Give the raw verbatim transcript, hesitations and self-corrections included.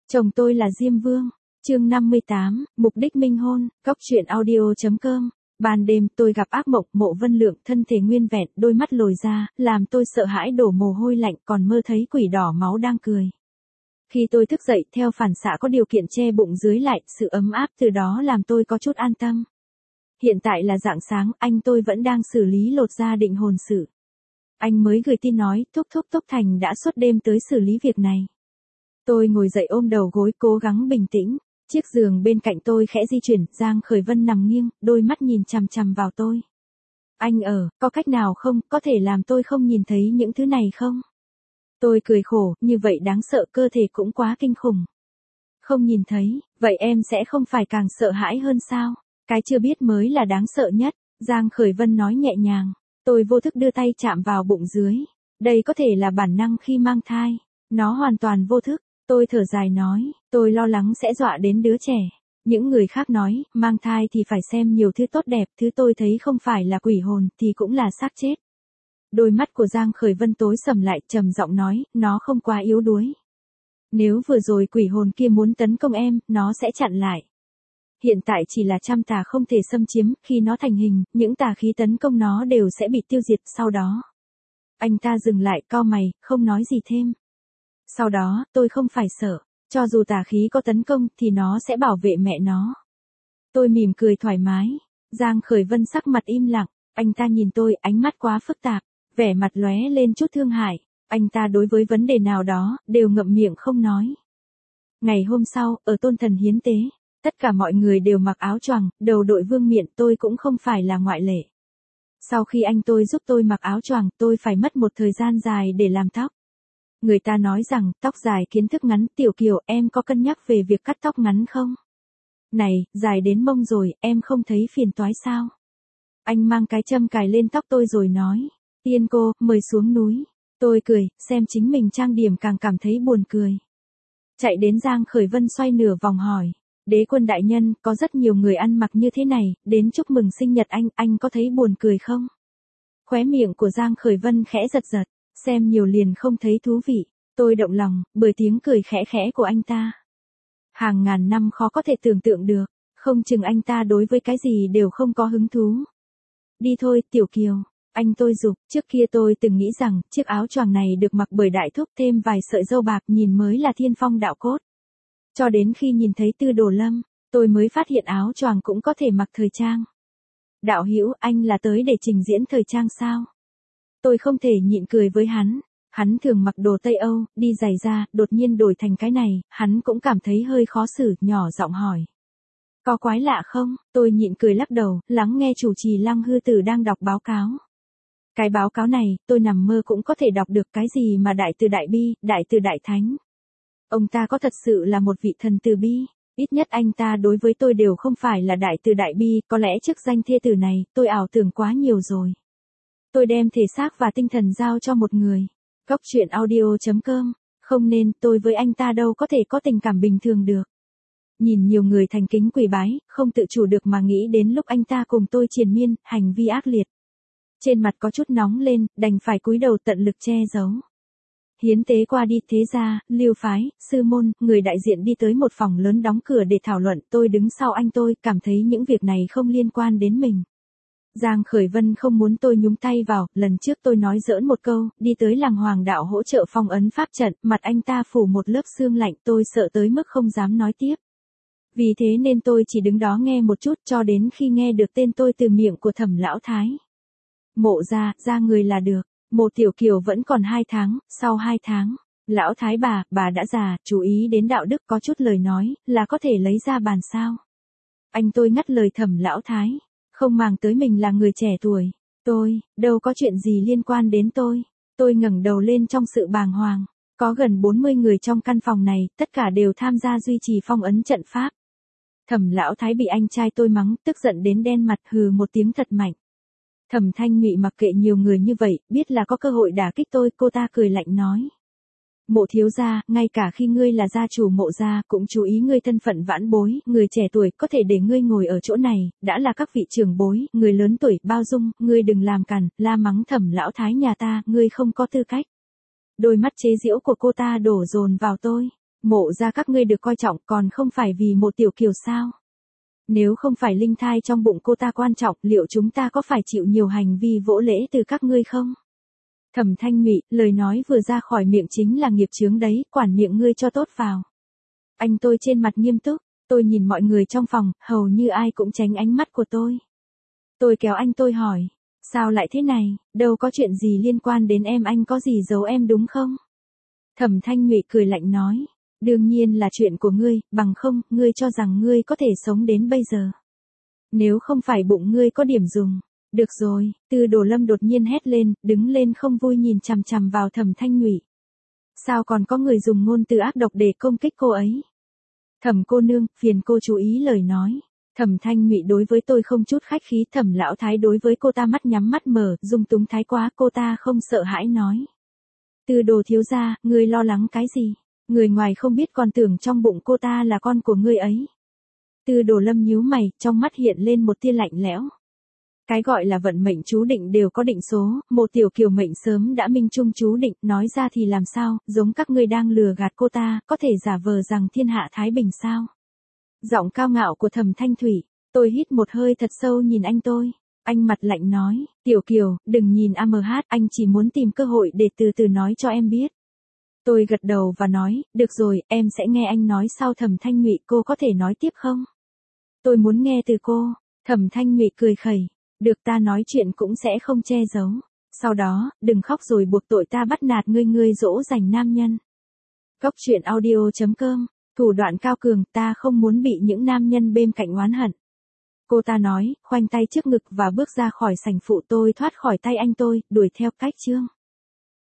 Chồng tôi là Diêm Vương. Chương năm mươi tám, mục đích minh hôn, góc truyện audio chấm com. Ban đêm tôi gặp ác mộng, Mộ Vân Lượng thân thể nguyên vẹn, đôi mắt lồi ra, làm tôi sợ hãi đổ mồ hôi lạnh, còn mơ thấy quỷ đỏ máu đang cười. Khi tôi thức dậy, theo phản xạ có điều kiện che bụng dưới lại, sự ấm áp từ đó làm tôi có chút an tâm. Hiện tại là rạng sáng, anh tôi vẫn đang xử lý lột da định hồn sự. Anh mới gửi tin nói, thúc thúc Túc Thành đã suốt đêm tới xử lý việc này. Tôi ngồi dậy ôm đầu gối cố gắng bình tĩnh, chiếc giường bên cạnh tôi khẽ di chuyển, Giang Khởi Vân nằm nghiêng, đôi mắt nhìn chằm chằm vào tôi. Anh ở, có cách nào không, có thể làm tôi không nhìn thấy những thứ này không? Tôi cười khổ, như vậy đáng sợ, cơ thể cũng quá kinh khủng. Không nhìn thấy, vậy em sẽ không phải càng sợ hãi hơn sao? Cái chưa biết mới là đáng sợ nhất, Giang Khởi Vân nói nhẹ nhàng. Tôi vô thức đưa tay chạm vào bụng dưới. Đây có thể là bản năng khi mang thai. Nó hoàn toàn vô thức. Tôi thở dài nói, tôi lo lắng sẽ dọa đến đứa trẻ. Những người khác nói, mang thai thì phải xem nhiều thứ tốt đẹp, thứ tôi thấy không phải là quỷ hồn thì cũng là xác chết. Đôi mắt của Giang Khởi Vân tối sầm lại, trầm giọng nói, nó không quá yếu đuối. Nếu vừa rồi quỷ hồn kia muốn tấn công em, nó sẽ chặn lại. Hiện tại chỉ là trăm tà không thể xâm chiếm, khi nó thành hình, những tà khí tấn công nó đều sẽ bị tiêu diệt sau đó. Anh ta dừng lại, cau mày, không nói gì thêm. Sau đó, tôi không phải sợ, cho dù tà khí có tấn công thì nó sẽ bảo vệ mẹ nó. Tôi mỉm cười thoải mái. Giang Khởi Vân sắc mặt im lặng, anh ta nhìn tôi, ánh mắt quá phức tạp, vẻ mặt lóe lên chút thương hại. Anh ta đối với vấn đề nào đó, đều ngậm miệng không nói. Ngày hôm sau, ở Tôn Thần hiến tế, tất cả mọi người đều mặc áo choàng, đầu đội vương miện, tôi cũng không phải là ngoại lệ. Sau khi anh tôi giúp tôi mặc áo choàng, tôi phải mất một thời gian dài để làm tóc. Người ta nói rằng, tóc dài kiến thức ngắn, Tiểu Kiều, em có cân nhắc về việc cắt tóc ngắn không? Này, dài đến mông rồi, em không thấy phiền toái sao? Anh mang cái châm cài lên tóc tôi rồi nói, Tiên cô, mời xuống núi. Tôi cười, xem chính mình trang điểm càng cảm thấy buồn cười. Chạy đến Giang Khởi Vân xoay nửa vòng hỏi, Đế quân đại nhân, có rất nhiều người ăn mặc như thế này, đến chúc mừng sinh nhật anh, anh có thấy buồn cười không? Khóe miệng của Giang Khởi Vân khẽ giật giật, xem nhiều liền không thấy thú vị, tôi động lòng, bởi tiếng cười khẽ khẽ của anh ta. Hàng ngàn năm khó có thể tưởng tượng được, không chừng anh ta đối với cái gì đều không có hứng thú. Đi thôi, Tiểu Kiều, anh tôi giục, trước kia tôi từng nghĩ rằng, chiếc áo choàng này được mặc bởi đại thúc thêm vài sợi râu bạc nhìn mới là thiên phong đạo cốt. Cho đến khi nhìn thấy Tư Đồ Lâm, tôi mới phát hiện áo choàng cũng có thể mặc thời trang. Đạo hữu, anh là tới để trình diễn thời trang sao? Tôi không thể nhịn cười với hắn. Hắn thường mặc đồ Tây Âu, đi giày da, đột nhiên đổi thành cái này, hắn cũng cảm thấy hơi khó xử, nhỏ giọng hỏi. Có quái lạ không? Tôi nhịn cười lắc đầu, lắng nghe chủ trì Lăng Hư Tử đang đọc báo cáo. Cái báo cáo này, tôi nằm mơ cũng có thể đọc được, cái gì mà đại từ đại bi, đại từ đại thánh. Ông ta có thật sự là một vị thần từ bi, ít nhất anh ta đối với tôi đều không phải là đại từ đại bi, có lẽ chức danh thê tử này, tôi ảo tưởng quá nhiều rồi. Tôi đem thể xác và tinh thần giao cho một người. Góc truyện audio chấm com, không nên, tôi với anh ta đâu có thể có tình cảm bình thường được. Nhìn nhiều người thành kính quỳ bái, không tự chủ được mà nghĩ đến lúc anh ta cùng tôi triền miên, hành vi ác liệt. Trên mặt có chút nóng lên, đành phải cúi đầu tận lực che giấu. Hiến tế qua đi, thế ra, Lưu phái, sư môn, người đại diện đi tới một phòng lớn đóng cửa để thảo luận, tôi đứng sau anh tôi, cảm thấy những việc này không liên quan đến mình. Giang Khởi Vân không muốn tôi nhúng tay vào, lần trước tôi nói giỡn một câu, đi tới làng Hoàng đạo hỗ trợ phong ấn pháp trận, mặt anh ta phủ một lớp sương lạnh, tôi sợ tới mức không dám nói tiếp. Vì thế nên tôi chỉ đứng đó nghe một chút cho đến khi nghe được tên tôi từ miệng của Thẩm lão thái. Mộ ra, ra người là được, Mộ Tiểu Kiều vẫn còn hai tháng, sau hai tháng, lão thái bà, bà đã già, chú ý đến đạo đức, có chút lời nói, là có thể lấy ra bàn sao. Anh tôi ngắt lời Thẩm lão thái. Không màng tới mình là người trẻ tuổi. Tôi, đâu có chuyện gì liên quan đến tôi. Tôi ngẩng đầu lên trong sự bàng hoàng. Có gần bốn mươi người trong căn phòng này, tất cả đều tham gia duy trì phong ấn trận pháp. Thẩm lão thái bị anh trai tôi mắng, tức giận đến đen mặt, hừ một tiếng thật mạnh. Thẩm Thanh Ngụy mặc kệ nhiều người như vậy, biết là có cơ hội đả kích tôi, cô ta cười lạnh nói. Mộ thiếu gia, ngay cả khi ngươi là gia chủ Mộ gia, cũng chú ý ngươi thân phận vãn bối, người trẻ tuổi, có thể để ngươi ngồi ở chỗ này, đã là các vị trưởng bối, người lớn tuổi, bao dung, ngươi đừng làm cản, la mắng Thẩm lão thái nhà ta, ngươi không có tư cách. Đôi mắt chế giễu của cô ta đổ dồn vào tôi. Mộ ra các ngươi được coi trọng còn không phải vì một tiểu kiều sao? Nếu không phải linh thai trong bụng cô ta quan trọng, liệu chúng ta có phải chịu nhiều hành vi vỗ lễ từ các ngươi không? Thẩm Thanh Nhụy, lời nói vừa ra khỏi miệng chính là nghiệp chướng đấy, quản miệng ngươi cho tốt vào. Anh tôi trên mặt nghiêm túc, tôi nhìn mọi người trong phòng, hầu như ai cũng tránh ánh mắt của tôi. Tôi kéo anh tôi hỏi, sao lại thế này, đâu có chuyện gì liên quan đến em, anh có gì giấu em đúng không? Thẩm Thanh Nhụy cười lạnh nói, đương nhiên là chuyện của ngươi, bằng không, ngươi cho rằng ngươi có thể sống đến bây giờ. Nếu không phải bụng ngươi có điểm dùng. Được rồi, Tư Đồ Lâm đột nhiên hét lên, đứng lên không vui nhìn chằm chằm vào Thẩm Thanh Nhụy. Sao còn có người dùng ngôn từ ác độc để công kích cô ấy? Thẩm cô nương, phiền cô chú ý lời nói. Thẩm Thanh Nhụy đối với tôi không chút khách khí, Thẩm lão thái đối với cô ta mắt nhắm mắt mở, dung túng thái quá, cô ta không sợ hãi nói. Tư Đồ thiếu gia, ngươi lo lắng cái gì? Người ngoài không biết còn tưởng trong bụng cô ta là con của ngươi ấy. Tư Đồ Lâm nhíu mày, trong mắt hiện lên một tia lạnh lẽo. Cái gọi là vận mệnh chú định đều có định số, một tiểu kiều mệnh sớm đã minh chung chú định, nói ra thì làm sao, giống các ngươi đang lừa gạt cô ta, có thể giả vờ rằng thiên hạ thái bình sao? Giọng cao ngạo của Thẩm Thanh Thủy, tôi hít một hơi thật sâu nhìn anh tôi. Anh mặt lạnh nói, tiểu kiều, đừng nhìn a em hát, anh chỉ muốn tìm cơ hội để từ từ nói cho em biết. Tôi gật đầu và nói, được rồi, em sẽ nghe anh nói sau. Thẩm Thanh Nhụy, cô có thể nói tiếp không? Tôi muốn nghe từ cô. Thẩm Thanh Nhụy cười khẩy, được, ta nói chuyện cũng sẽ không che giấu. Sau đó, đừng khóc rồi buộc tội ta bắt nạt ngươi, ngươi dỗ dành nam nhân. Cốc truyện audio chấm com, thủ đoạn cao cường, ta không muốn bị những nam nhân bên cạnh oán hận. Cô ta nói, khoanh tay trước ngực và bước ra khỏi sảnh phụ. Tôi thoát khỏi tay anh tôi, đuổi theo cách chương.